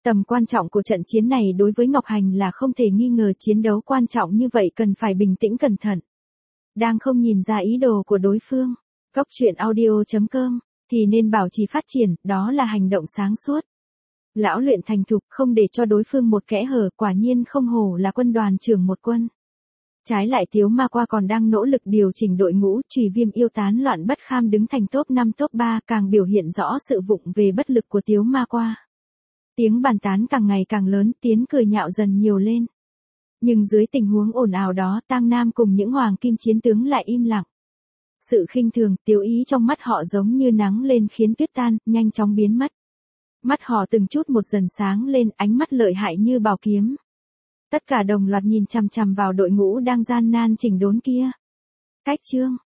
Tầm quan trọng của trận chiến này đối với Ngọc Hành là không thể nghi ngờ, chiến đấu quan trọng như vậy cần phải bình tĩnh cẩn thận. Đang không nhìn ra ý đồ của đối phương, Cốc truyện audio.com, thì nên bảo trì phát triển, đó là hành động sáng suốt. Lão luyện thành thục, không để cho đối phương một kẽ hở, quả nhiên không hổ là quân đoàn trưởng một quân. Trái lại Tiếu Ma Qua còn đang nỗ lực điều chỉnh đội ngũ, Chùy Viêm Yêu tán loạn bất kham đứng thành top 5 top 3, càng biểu hiện rõ sự vụng về bất lực của Tiếu Ma Qua. Tiếng bàn tán càng ngày càng lớn, tiếng cười nhạo dần nhiều lên. Nhưng dưới tình huống ồn ào đó, Tang Nam cùng những hoàng kim chiến tướng lại im lặng. Sự khinh thường, tiêu ý trong mắt họ giống như nắng lên khiến tuyết tan, nhanh chóng biến mất. Mắt họ từng chút một dần sáng lên, ánh mắt lợi hại như bảo kiếm. Tất cả đồng loạt nhìn chằm chằm vào đội ngũ đang gian nan chỉnh đốn kia. Cách chương